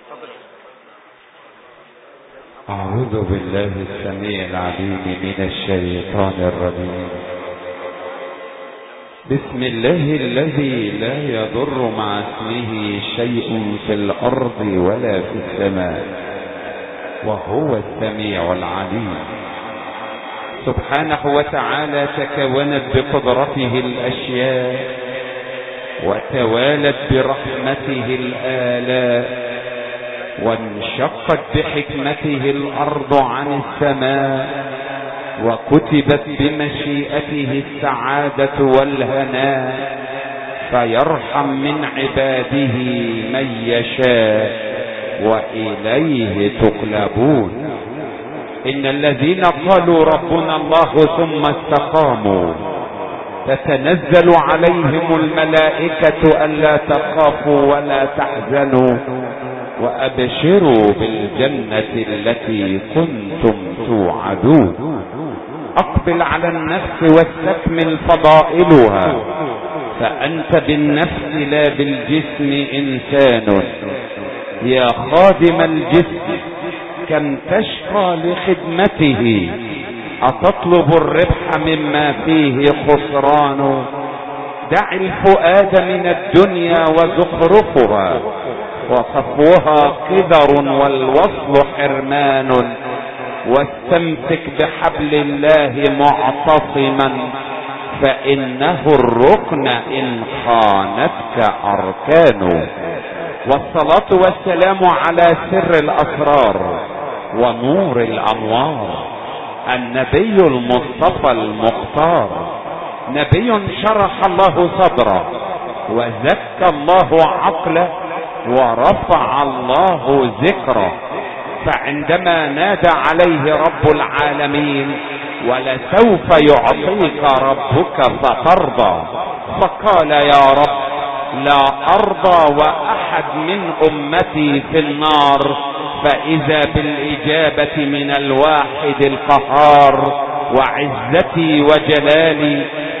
أعوذ بالله السميع العليم من الشيطان الرجيم. بسم الله الذي لا يضر مع اسمه شيء في الأرض ولا في السماء وهو السميع العليم. سبحانه وتعالى تكونت بقدرته الأشياء وتوالت برحمته الآلاء وانشقت بحكمته الأرض عن السماء وكتبت بمشيئته السعادة والهناء فيرحم من عباده من يشاء وإليه تقلبون. إن الذين قالوا ربنا الله ثم استقاموا تتنزل عليهم الملائكة ألا تخافوا ولا تحزنوا وأبشروا بالجنة التي كنتم توعدون. أقبل على النفس واستكمل فضائلها فأنت بالنفس لا بالجسم إنسان. يا خادم الجسم كم تشقى لخدمته أتطلب الربح مما فيه خسران. دع الفؤاد من الدنيا وزخرفها وصفوها قدر والوصل حرمان. واستمسك بحبل الله معتصما فإنه الركن إن خانتك أركان. والصلاة والسلام على سر الأسرار ونور الأنوار النبي المصطفى المختار. نبي شرح الله صدره وزكى الله عقله ورفع الله ذكره. فعندما نادى عليه رب العالمين ولسوف يعطيك ربك فترضى فقال يا رب لا أرضى وأحد من أمتي في النار. فإذا بالإجابة من الواحد القهار وعزتي وجلالي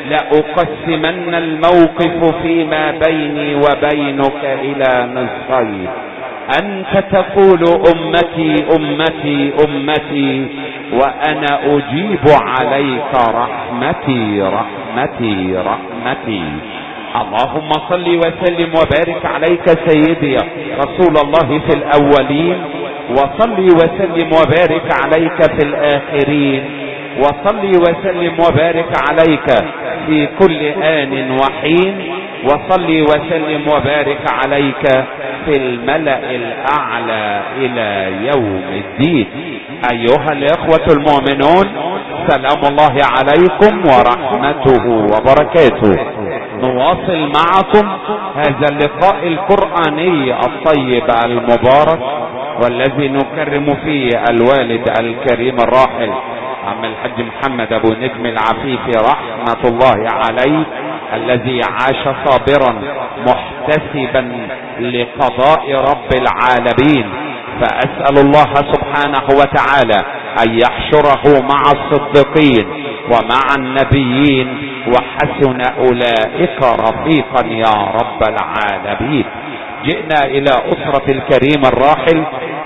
لأقسمن الموقف فيما بيني وبينك إلى نصفين. أنت تقول أمتي أمتي أمتي وأنا أجيب عليك رحمتي رحمتي رحمتي. اللهم صل وسلم وبارك عليك سيدي رسول الله في الأولين وصل وسلم وبارك عليك في الآخرين وصل وسلم وبارك عليك في كل آن وحين وصل وسلم وبارك عليك في الملأ الأعلى إلى يوم الدين. أيها الإخوة المؤمنون سلام الله عليكم ورحمته وبركاته. نواصل معكم هذا اللقاء القرآني الطيب المبارك والذي نكرم فيه الوالد الكريم الراحل عم الحاج محمد ابو نجم العفيفي رحمة الله عليه الذي عاش صابرا محتسبا لقضاء رب العالمين. فأسأل الله سبحانه وتعالى أن يحشره مع الصديقين ومع النبيين وحسن أولئك رفيقا يا رب العالمين. جئنا إلى أسرة الكريم الراحل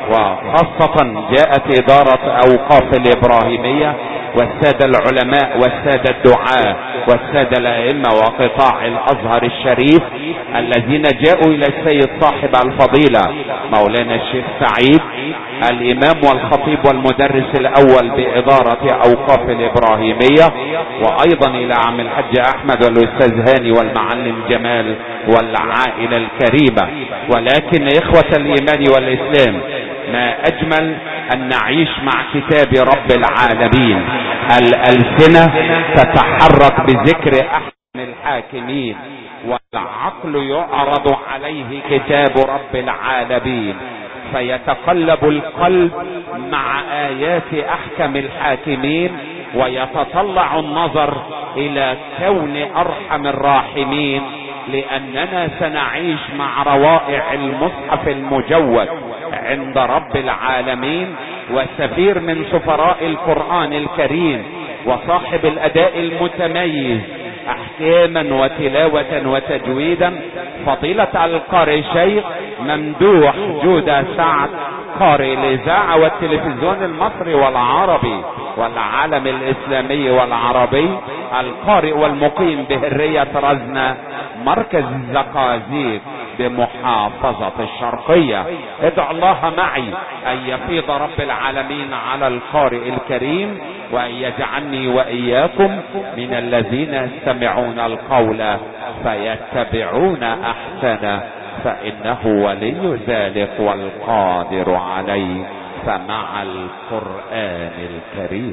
وخاصة جاءت إدارة أوقاف الإبراهيمية والسادة العلماء والسادة الدعاة والسادة الأئمة وقطاع الأزهر الشريف الذين جاءوا إلى السيد صاحب الفضيلة مولانا الشيخ سعيد الإمام والخطيب والمدرس الأول بإدارة أوقاف الإبراهيمية وأيضا إلى عم الحج أحمد والأستاذ هاني والمعلم جمال والعائلة الكريمة. ولكن إخوة الإيمان والإسلام ما أجمل أن نعيش مع كتاب رب العالمين. الألسنة تتحرك بذكر أحسن الحاكمين والعقل يعرض عليه كتاب رب العالمين فيتقلب القلب مع آيات أحكم الحاكمين ويتطلع النظر إلى كون أرحم الراحمين لأننا سنعيش مع روائع المصحف المجود عند رب العالمين وسفير من سفراء القرآن الكريم وصاحب الأداء المتميز احكاما وتلاوة وتجويدا فضيلة القارئ الشيخ ممدوح جودة سعد، قارئ الاذاعة والتلفزيون المصري والعربي والعالم الاسلامي والعربي، القارئ والمقيم بهرية رزنة مركز الزقازيق بمحافظة الشرقية. ادعو الله معي ان يفيض رب العالمين على القارئ الكريم، وان يجعلني واياكم من الذين يستمعون القول فيتبعون احسنه، فانه ولي ذلك والقادر عليه. فمع القرآن الكريم.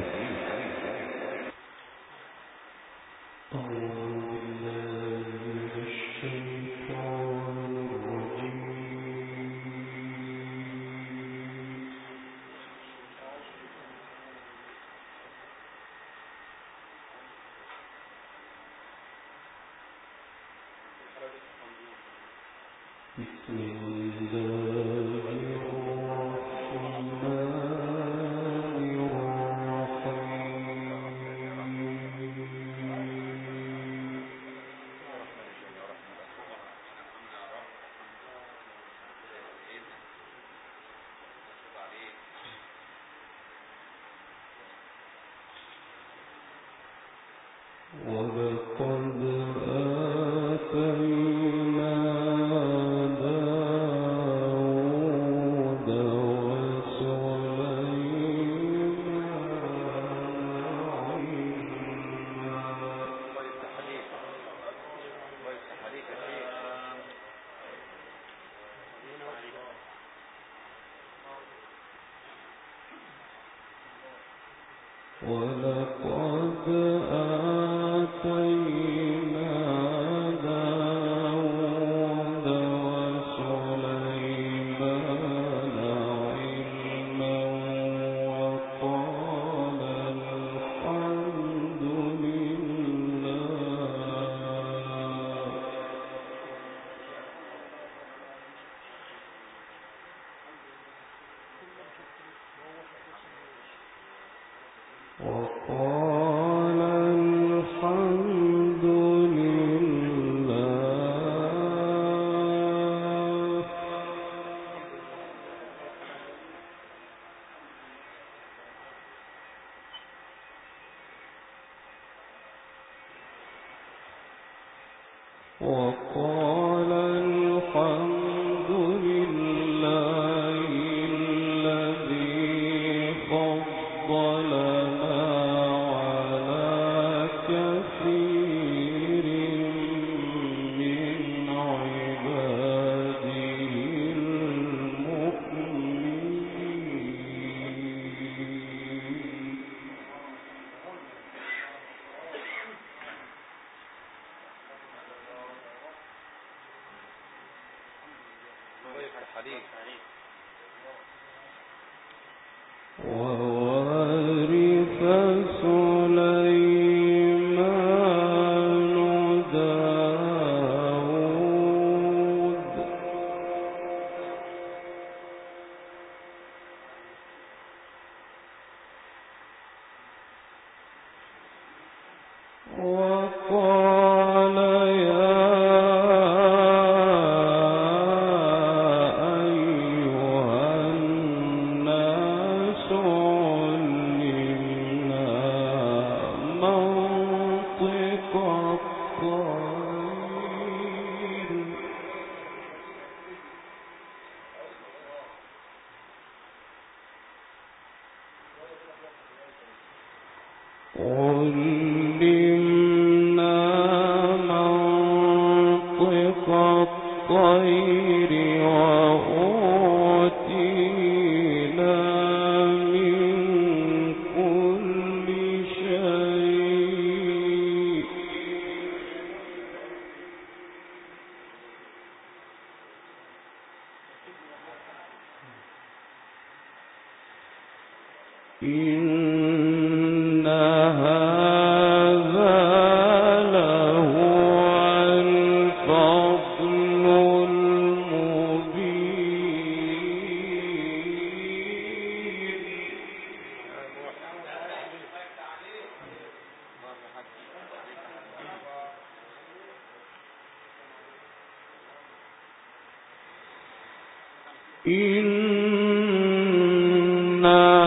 إن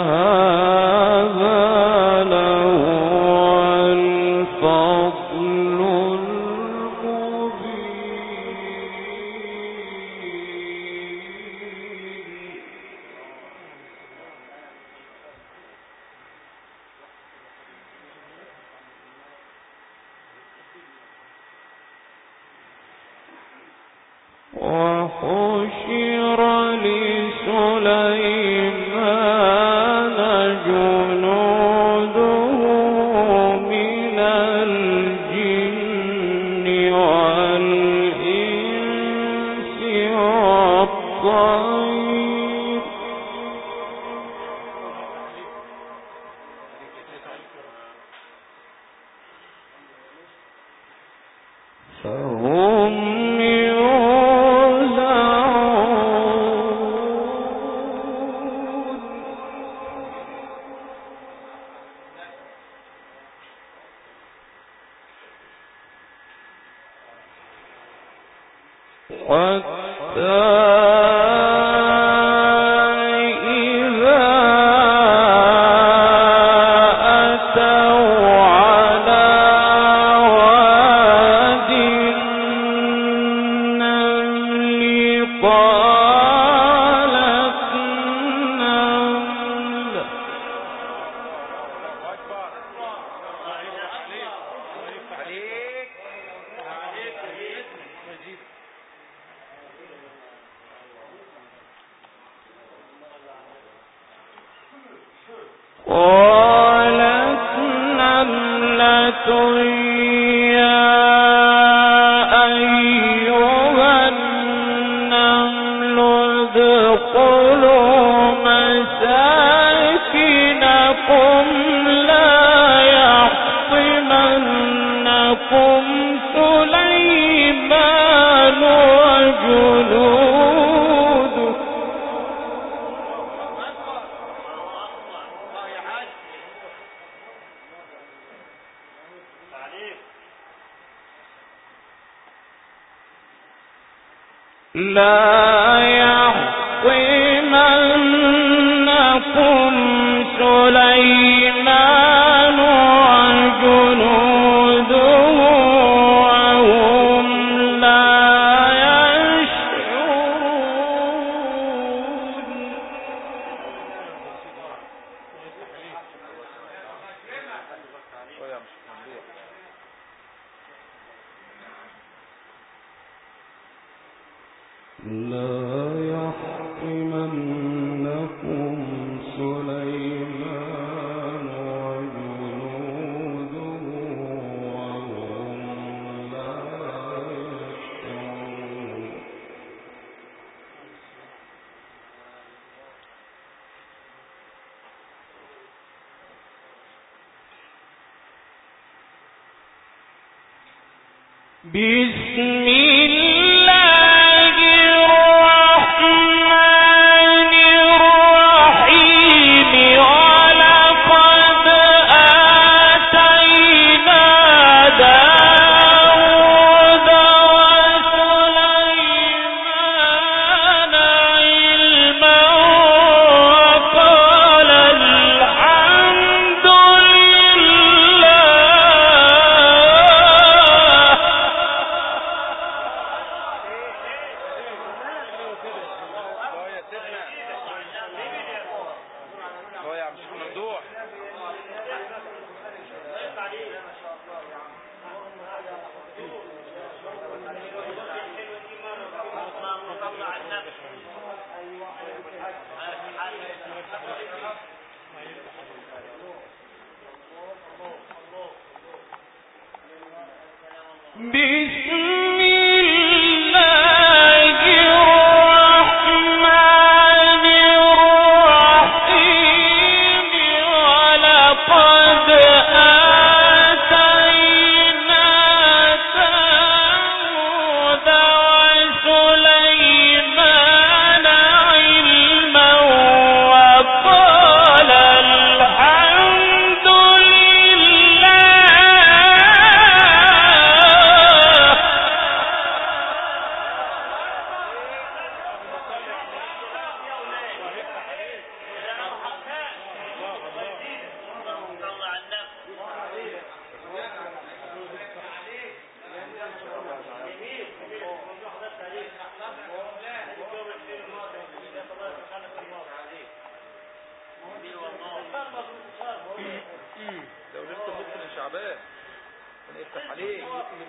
هذا لهو الفضل وحشر لسليمان جنوده من الجن والإنس والطير فهم قالت نملة يا أيها النمل ادخلوا مساكنكم لا يحطمنكم سليمان وجنوده لا يحطمنكم سليمان وجنوده وهم لا يشعرون لا يحطمنكم سليمان وجنوده وهم لا يشعرون بسم الله الرحمن الرحيم ولقد آتينا داود وسليمان علما وقال الحمد لله بسم الله الرحمن الرحيم ولقد آتينا داود وسليمان علما وقال الحمد لله لو ليله النصف من شعبان يفتح عليه.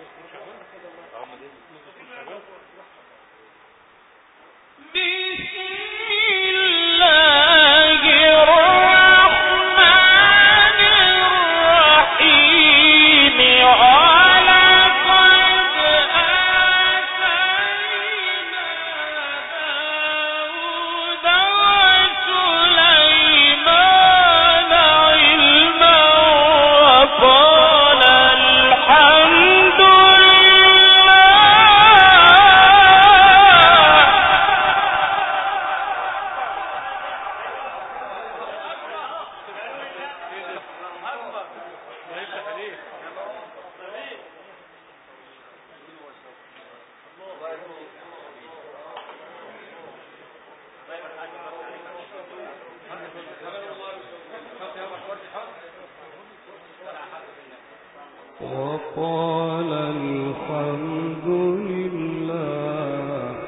وقال الحمد لله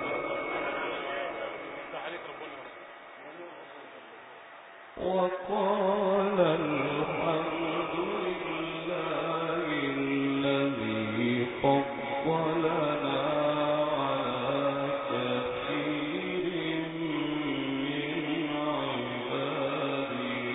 وقال الحمد لله الذي فضلنا على كثير من عباده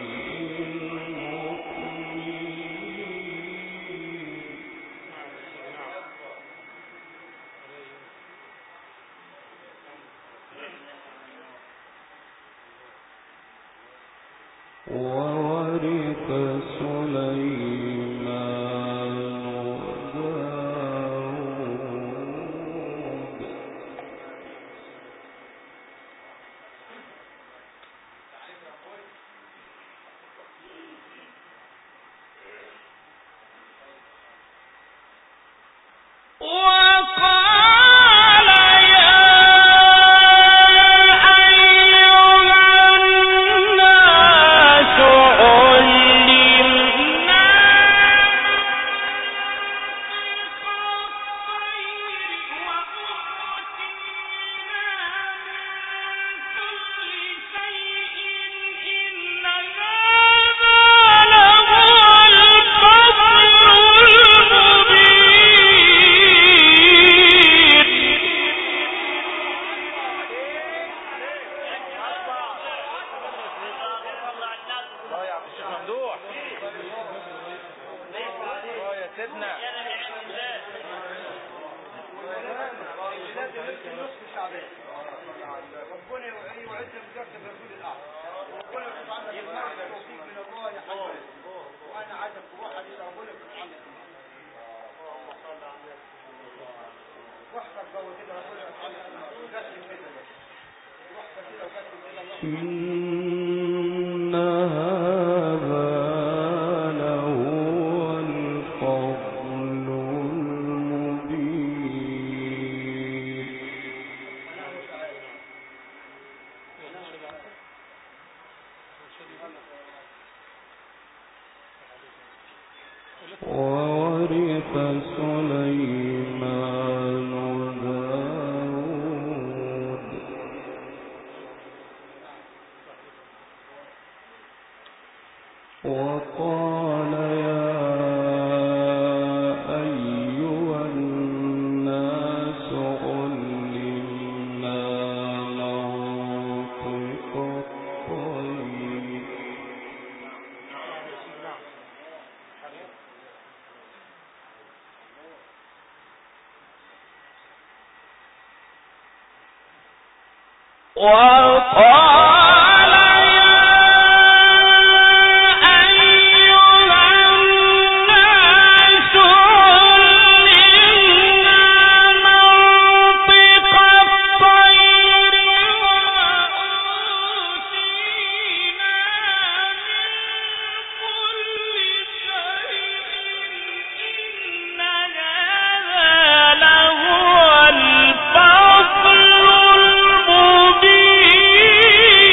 وورث سليمان داود إن هذا لهو الفضل المبين وورث سليمان داود وقال يا أيها الناس علمنا منطق الطير وقال لهو الفضل المبين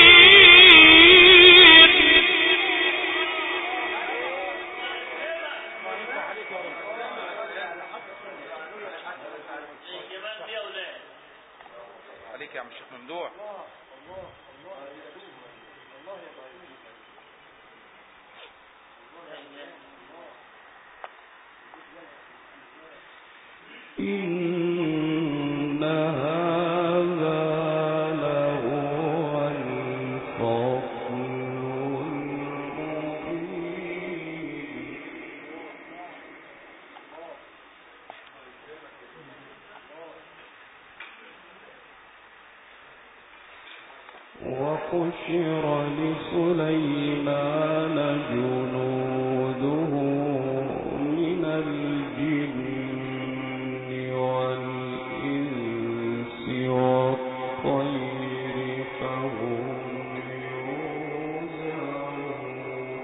إن هذا لهو الفضل المبين وحشر لسليمان جنوده من الجن والإنس والطير فهم يوزعون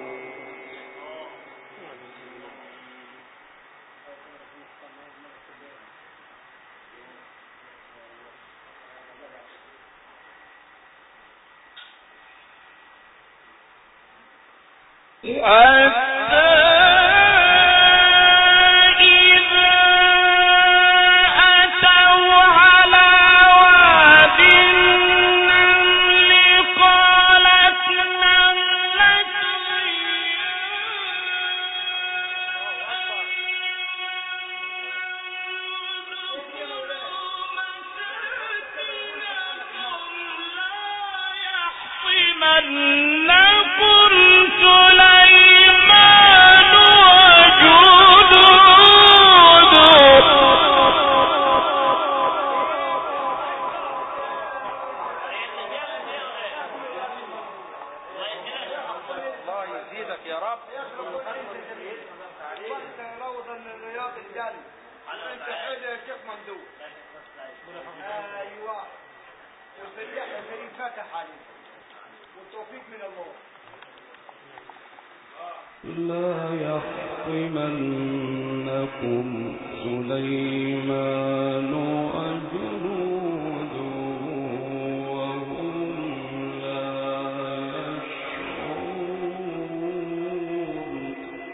لا يحطمنكم سليمان وجنوده وهم لا يشعرون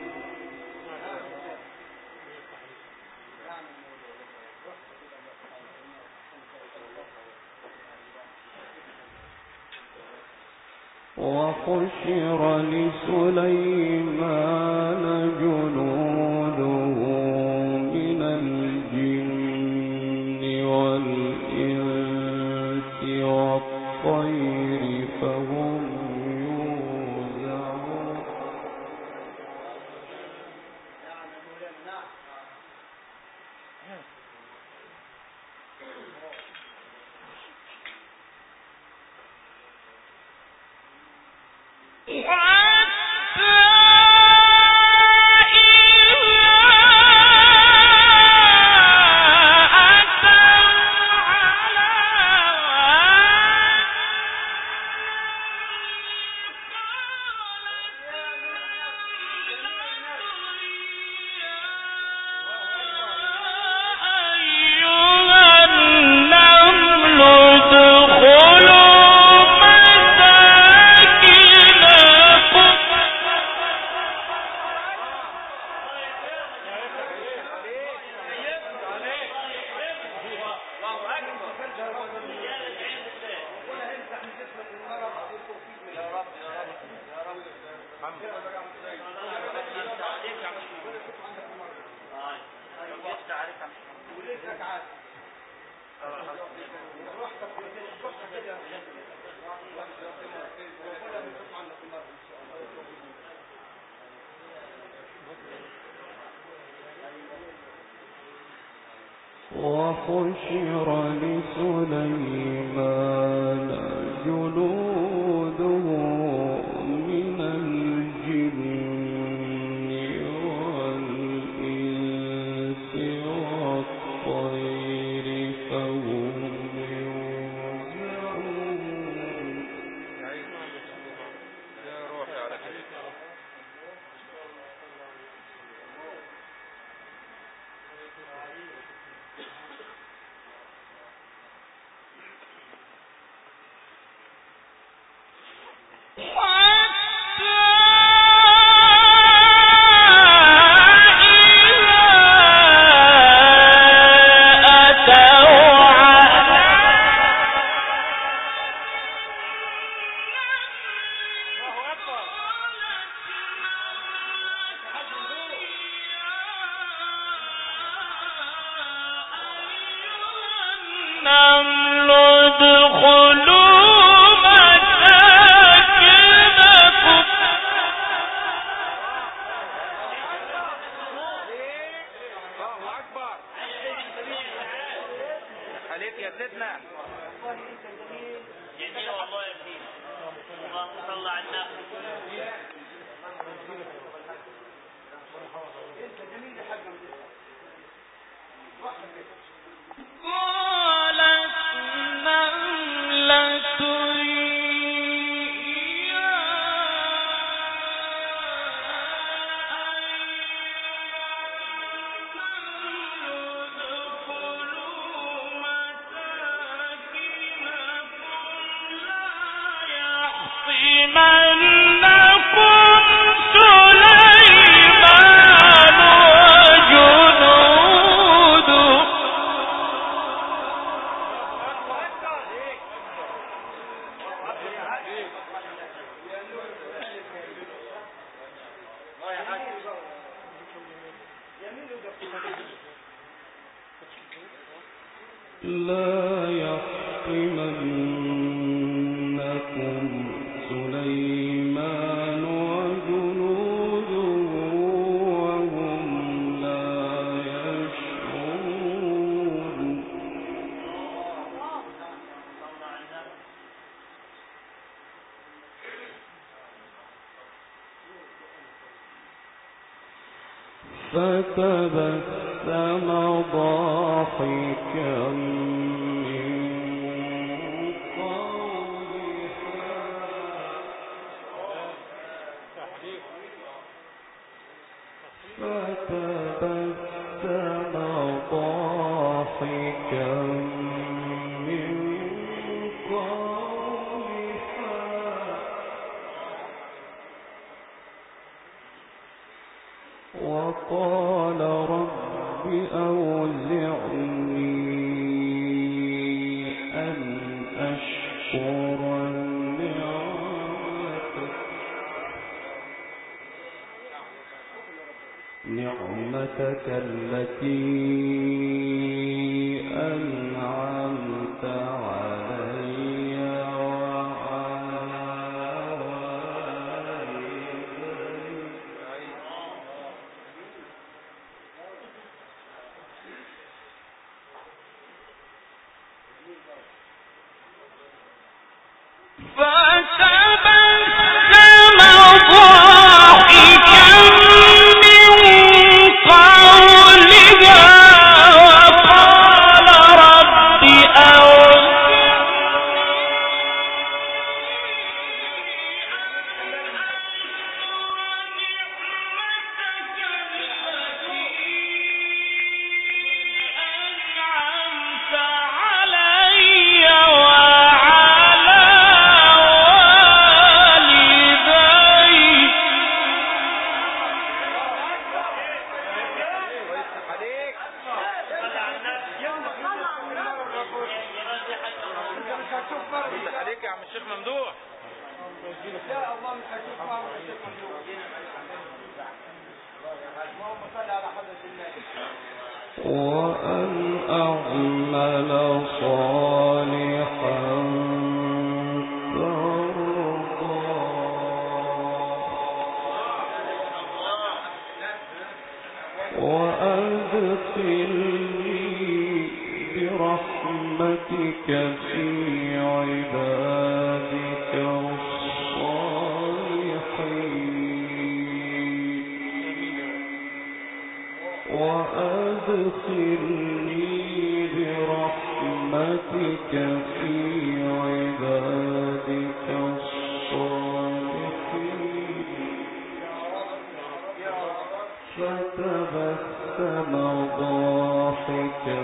وحشر لسليمان جنوده من الجن والإنس والطير فهم يوزعون وحشر لسليمان جنوده من الجن والإنس والطير فهم يوزعون لا يحطمنكم سليمان وجنوده وهم لا يشعرون فتبسم ضاحكا وقال رب أوزعني أن أشكر نعمتك التي أنعمت علي عليك يا عم الشيخ ممدوح. يا الله مش هشوف معه الشيخ ممدوح. اللهم صل على حضرة النبي. وأن أعمل صالحا وأدخلني برحمتك في عبادك الصالحين وأدخلني برحمتك في عبادك الصالحين فتبسم ضاحكا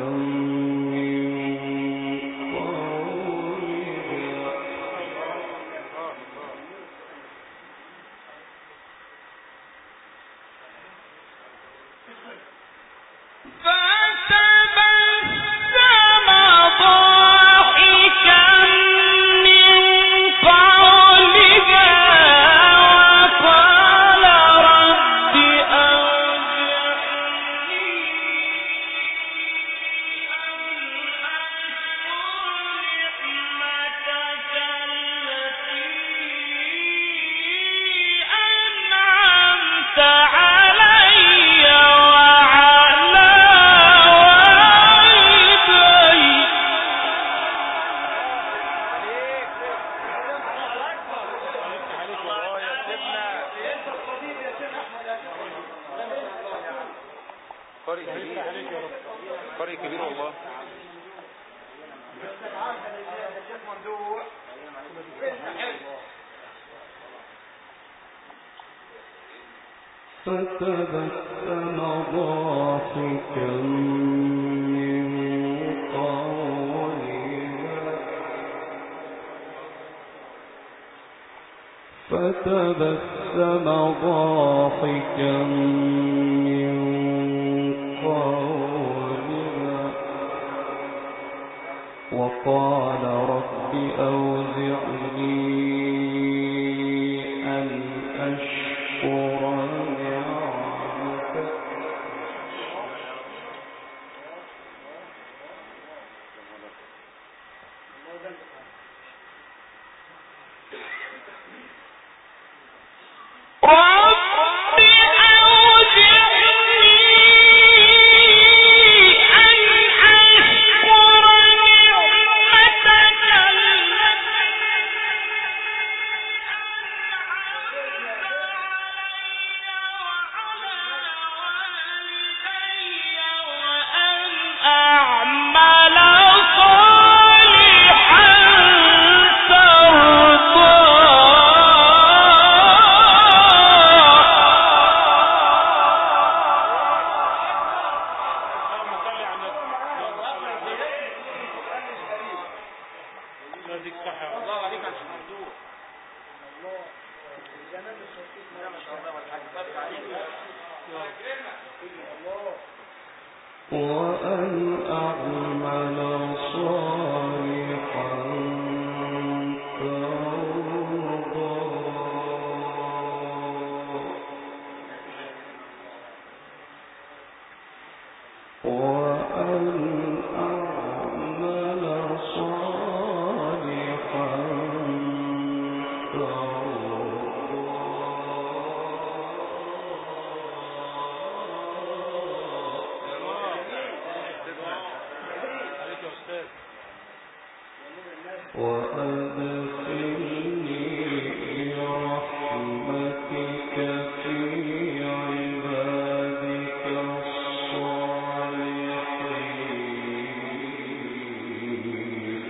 قارئ كبير، قارئ كبير والله. فتبسم ضاحكا من قولها فتبسم ضاحكا من قولها وقال رب أوزعني أن أشكر نعمتك وأن أعمل صالحا ترضاه وأن أعمل صالحا وأدخلني برحمتك في عبادك الصالحين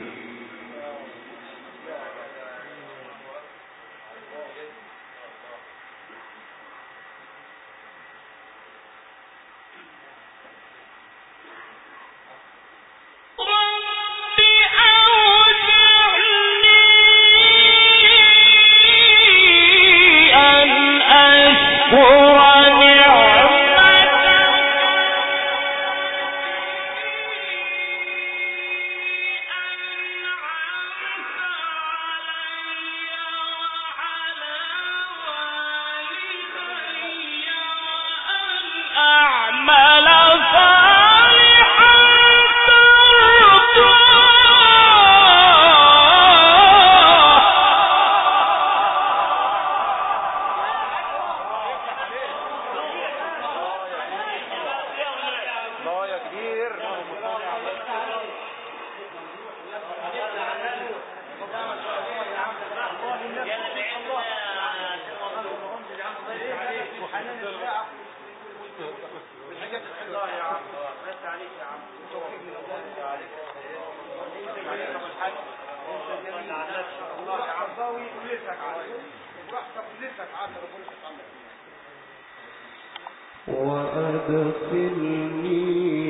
وأدخلني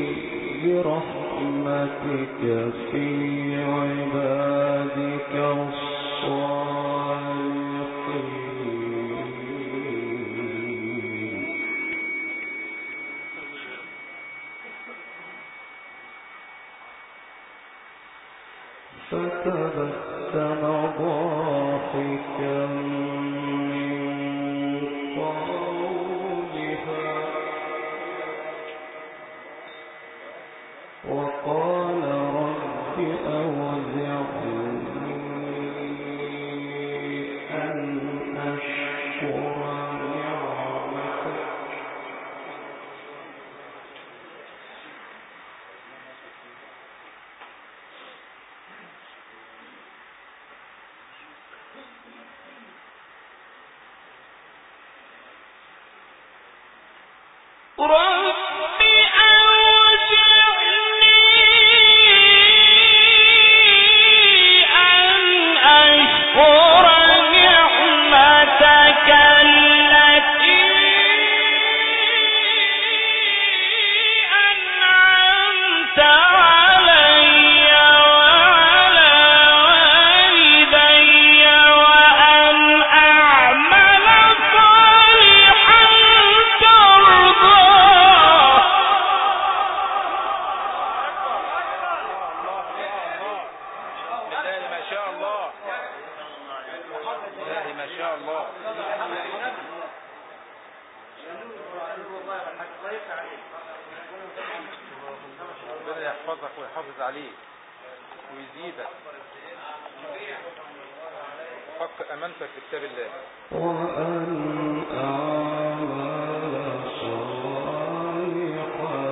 برحمتك في عبادك الصالحين فتبسم ضاحكا من قولها وقال رب أوزعني أن أشكر نعمتك رب يعني ما شاء الله. ربنا يحفظك ويحافظ عليك ويزيدك وفق امانتك بكتاب الله. وأن أعمل صالحا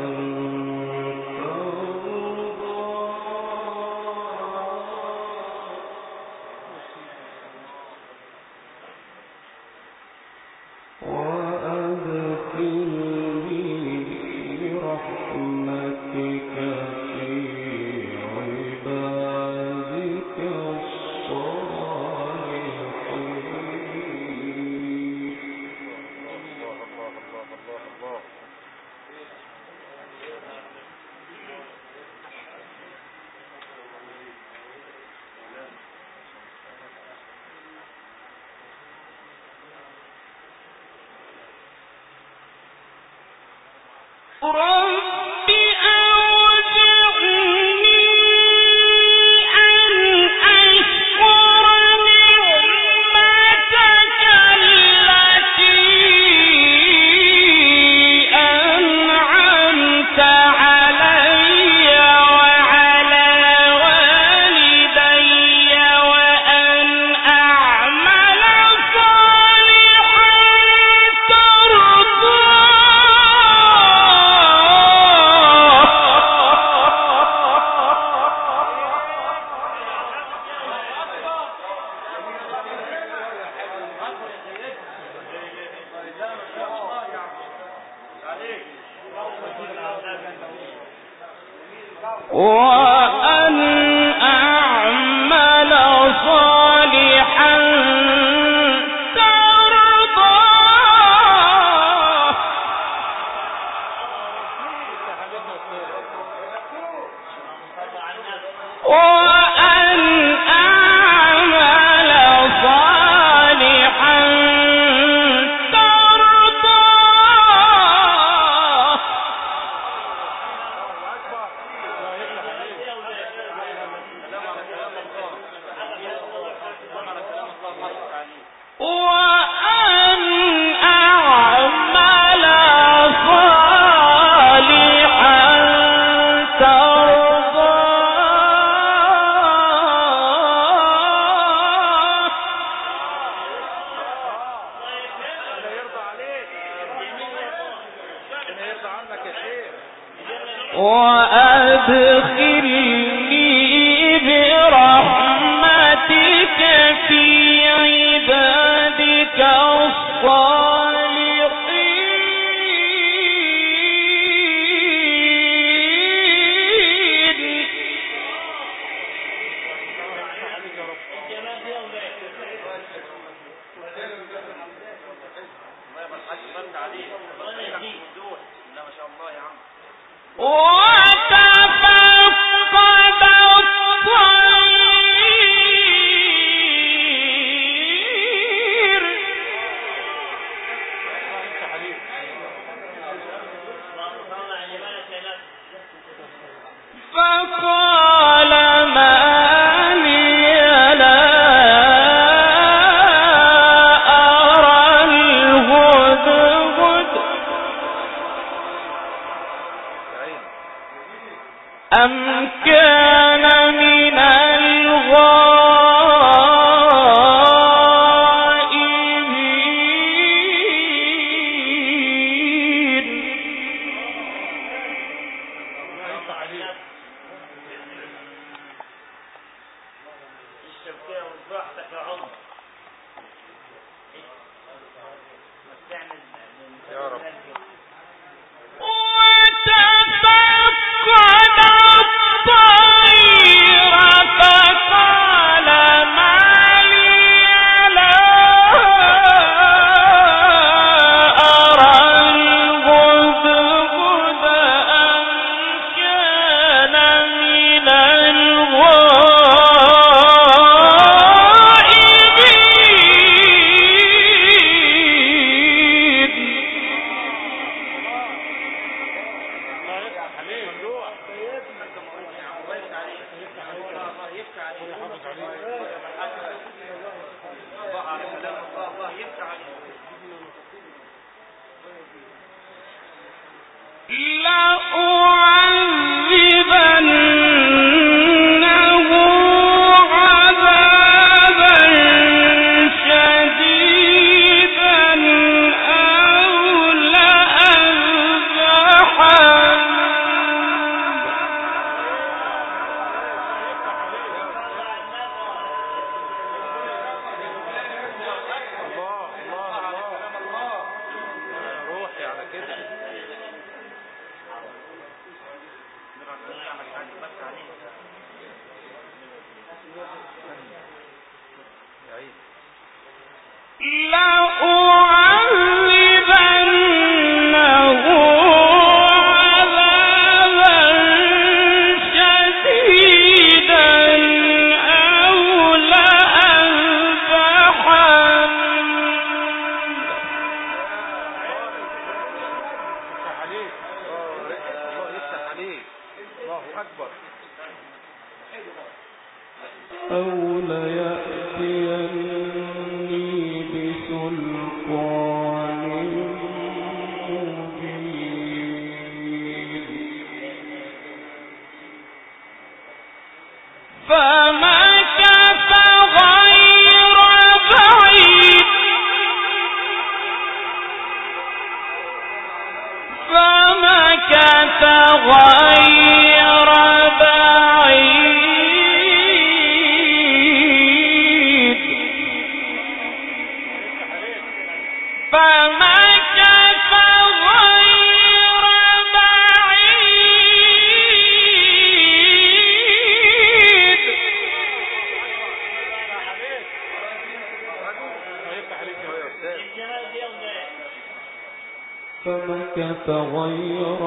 فمكث غير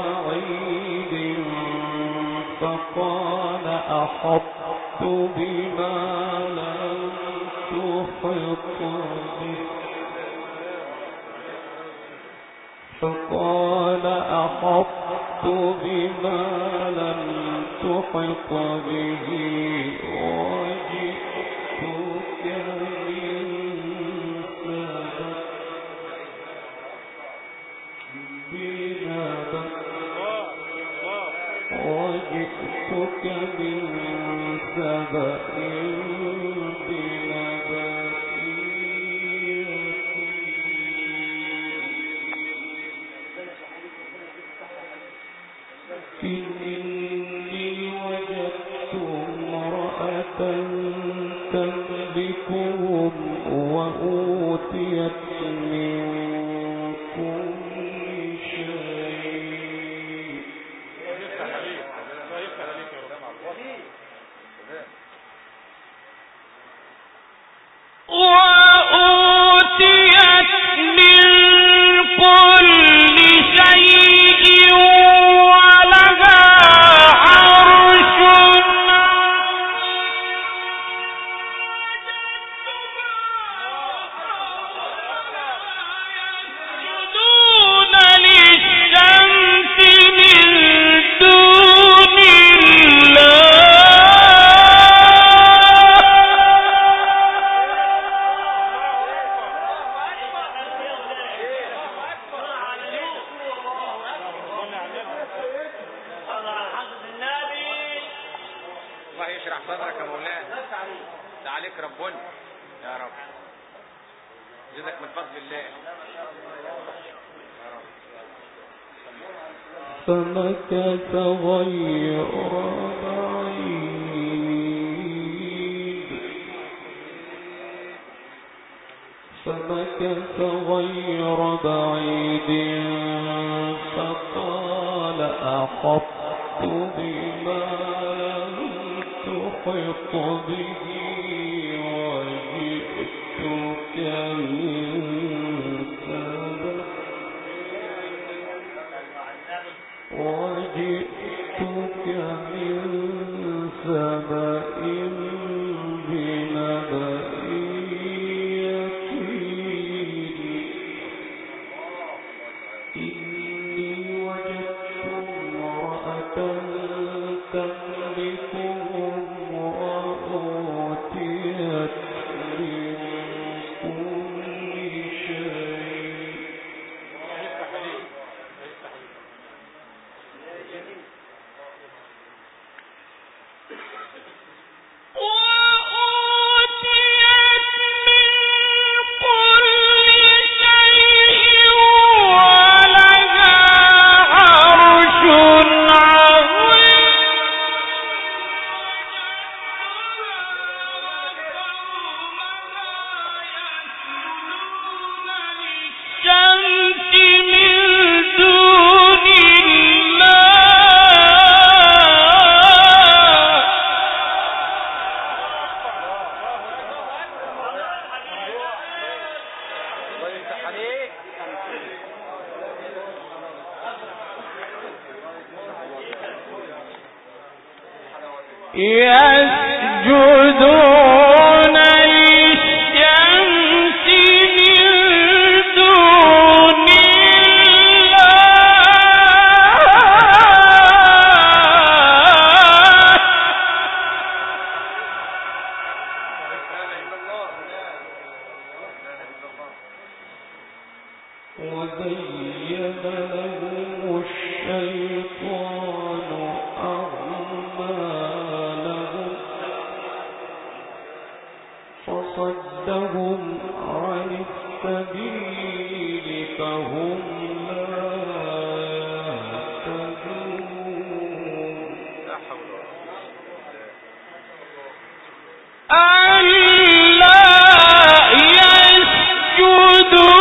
بعيد فقال أحطت بما لم تحط به فقال أحطت بما لم تحط به وجئتك من سبأ بنبأ إني وجدت امرأة تملكهم وأوتيت من كل شيء وأوتيت من كل شيء ولها عرش يسجدون للشمس من دون الله يشرح صدرك يا مولانا. ده عليك ربنا يا رب، جزاك من فضل الله. فمكث غير بعيد فمكث غير بعيد فقال أحطت بما لم تحط به وجئتك من سبأ بنبأ يقين إني وجدت امرأة تملكهم وأوتيت من كل يسجدون للشمس من دون وزين لهم الشيطان أعمالهم فصدهم عن السبيل فهم لا يهتدون ألا يسجدوا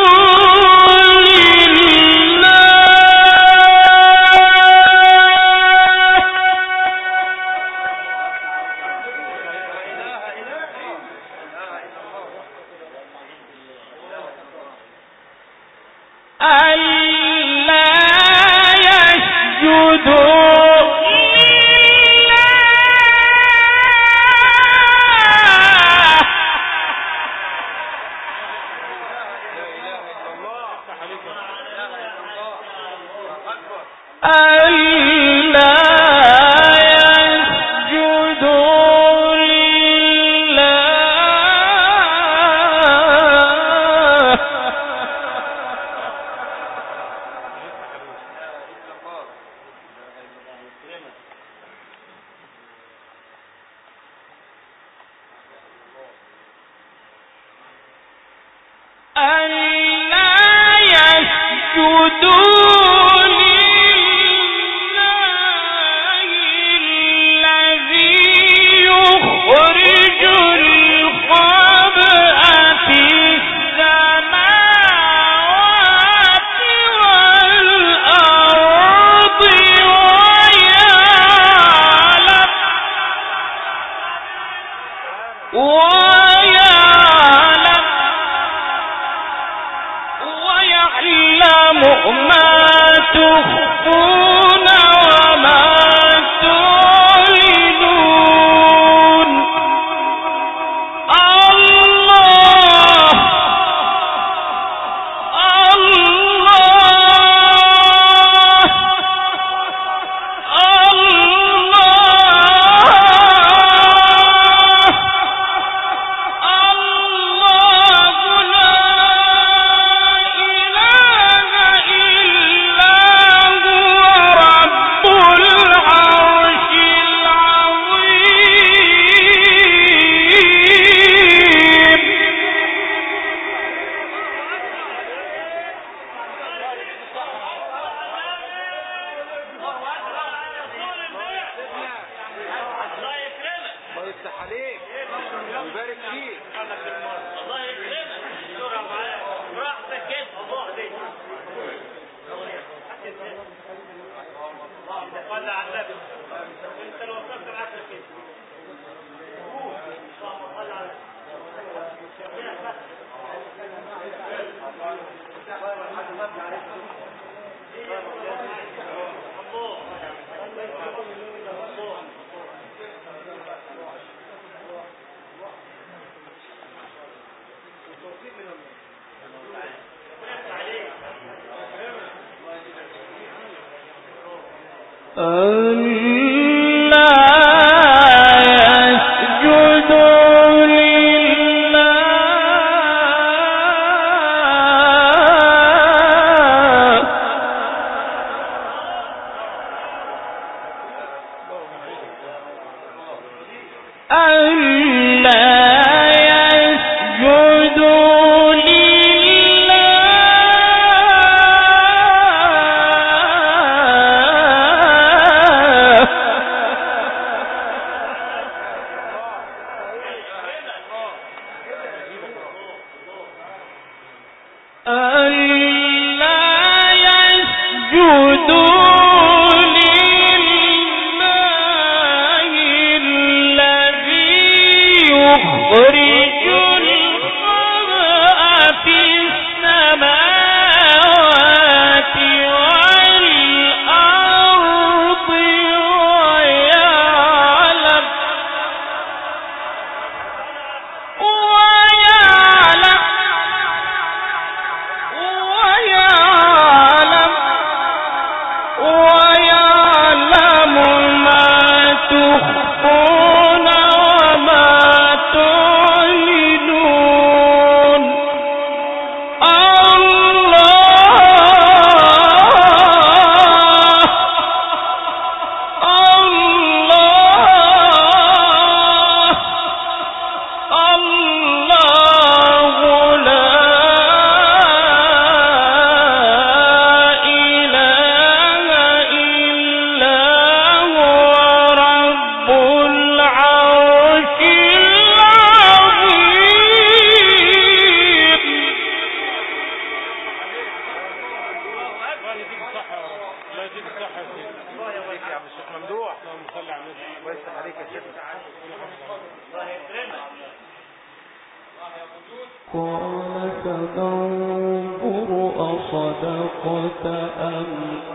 سننظر أصدقت أم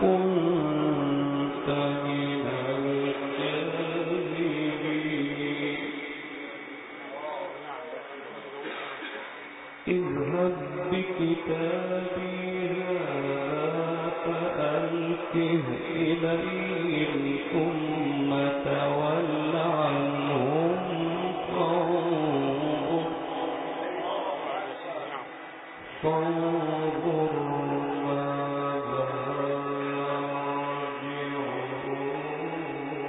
كنت من الكاذبين اذهب بكتابي هذا فألقه إليهم ثم تول عنهم فانظر ماذا يرجعون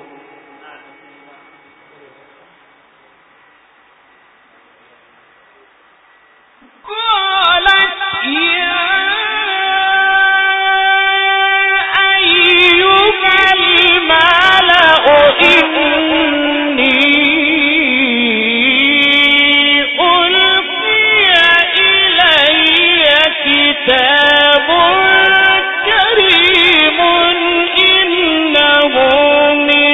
قالت يا أيها الملأ إني ألقي إلي كتاب كريم إنه من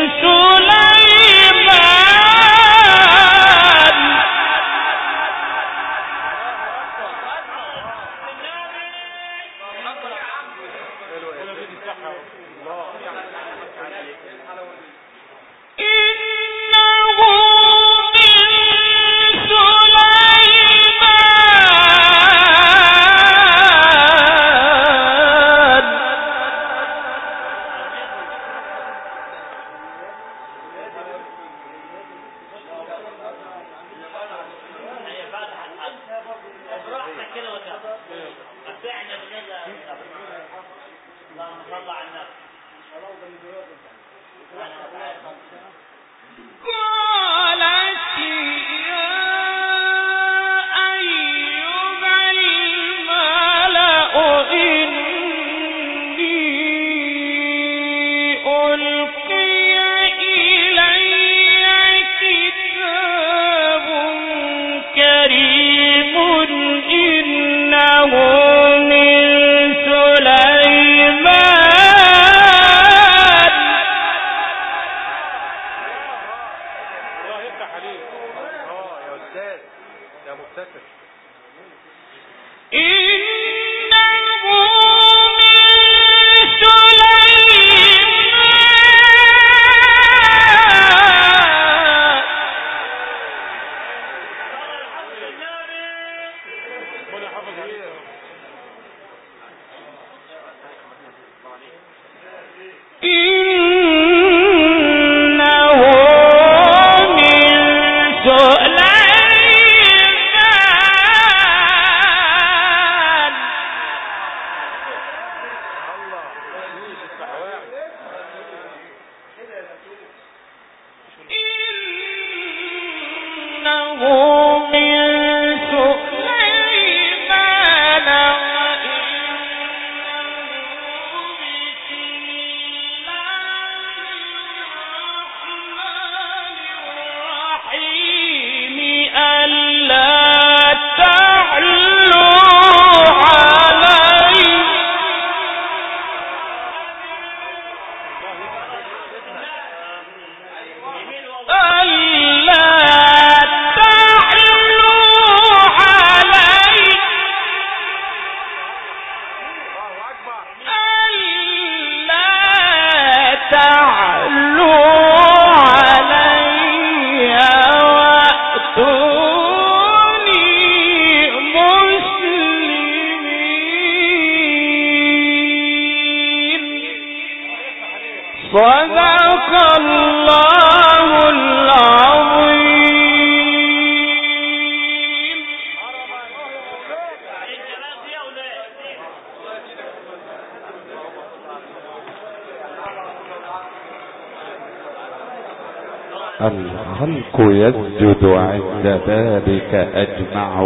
سليمان إنه من سليمان قالت يا أيها الملأ إني ألقي إلي كتاب كريم إنه من سليمان الله يفتح عليك. يا استاذ يا مبتكر. إنه من سليمان ربنا يحفظ ايه. إنه من سليمان الله يزيد السحوات. إنه من سليمان وإنه بسم الله الرحمن الرحيم ألا تعلوا علي ألا تعلوا علي الله اكبر. ألا تعلوا علي وأتوني مسلمين صدق الله العظيم. الخلق يسجد عند بابك أجمع،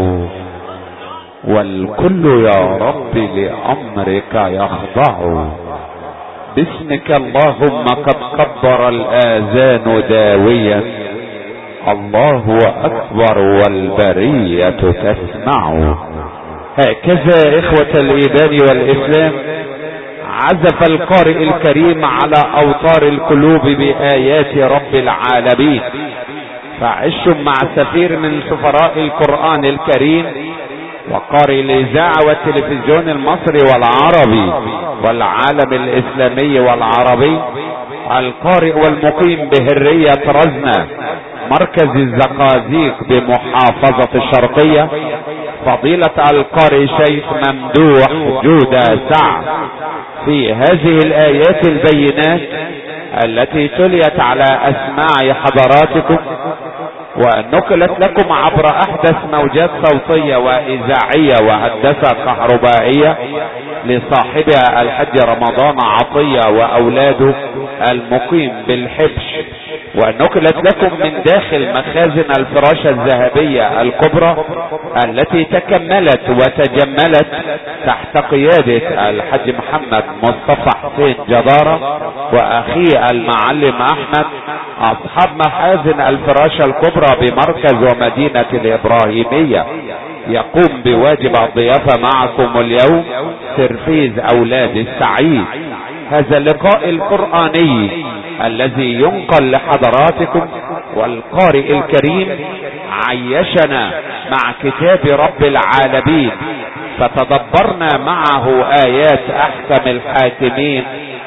والكل يا رب لأمرك يخضع. باسمك اللهم قد كبر الآذان داويا، الله أكبر والبرية تسمع. هكذا إخوة الإيمان والإسلام عزف القارئ الكريم على أوتار القلوب بآيات رب العالمين. فعشتم مع سفير من سفراء القرآن الكريم وقارئ الإذاعة والتلفزيون المصري والعربي والعالم الإسلامي والعربي، القارئ والمقيم بهرية رزنة مركز الزقازيق بمحافظة الشرقية، فضيلة القارئ شيخ ممدوح جودة سعد، في هذه الآيات البينات التي تليت على أسماع حضراتكم ونقلت لكم عبر أحدث موجات صوتية وإذاعية وهندسة كهربائية لصاحبها الحاج رمضان عطية وأولاده المقيم بالحبش، ونقلت لكم من داخل مخازن الفراشة الذهبية الكبرى التي تكملت وتجملت تحت قيادة الحاج محمد مصطفى حسين جدارة وأخيه المعلم أحمد، أصحاب مخازن الفراشة الكبرى بمركز ومدينة الإبراهيمية. يقوم بواجب الضيافة معكم اليوم ترفيز أولاد السعيد. هذا اللقاء القرآني الذي ينقل لحضراتكم، والقارئ الكريم عيشنا مع كتاب رب العالمين، فتدبرنا معه آيات أحكم الحاكمين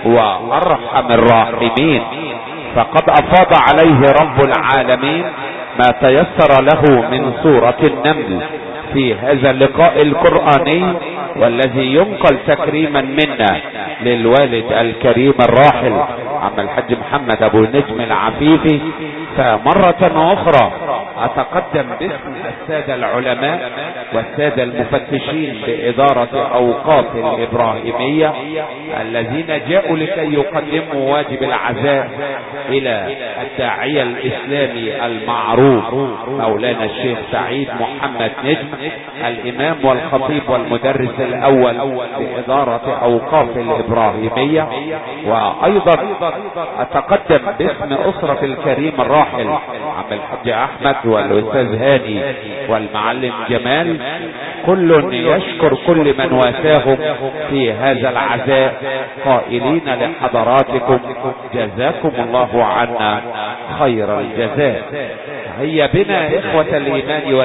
وأرحم الراحمين، فقد أفاض عليه رب العالمين ما تيسر له من سورة النمل في هذا اللقاء القرآني، والذي ينقل تكريما منا للوالد الكريم الراحل عم الحاج محمد ابو نجم العفيفي. فمرة اخرى اتقدم باسم السادة العلماء والسادة المفتشين بادارة اوقاف الابراهيمية الذين جاءوا لكي يقدموا واجب العزاء الى الداعية الاسلامي المعروف مولانا الشيخ سعيد محمد نجم، الامام والخطيب والمدرس الاول بادارة اوقاف الابراهيمية. وايضا اتقدم باسم اسرة الكريم الراحل عم الحاج احمد والاستاذ هاني والمعلم جمال، كل يشكر كل من واساهم في هذا العزاء، قائلين لحضراتكم جزاكم الله عنا خير الجزاء. هيا بنا اخوة الايمان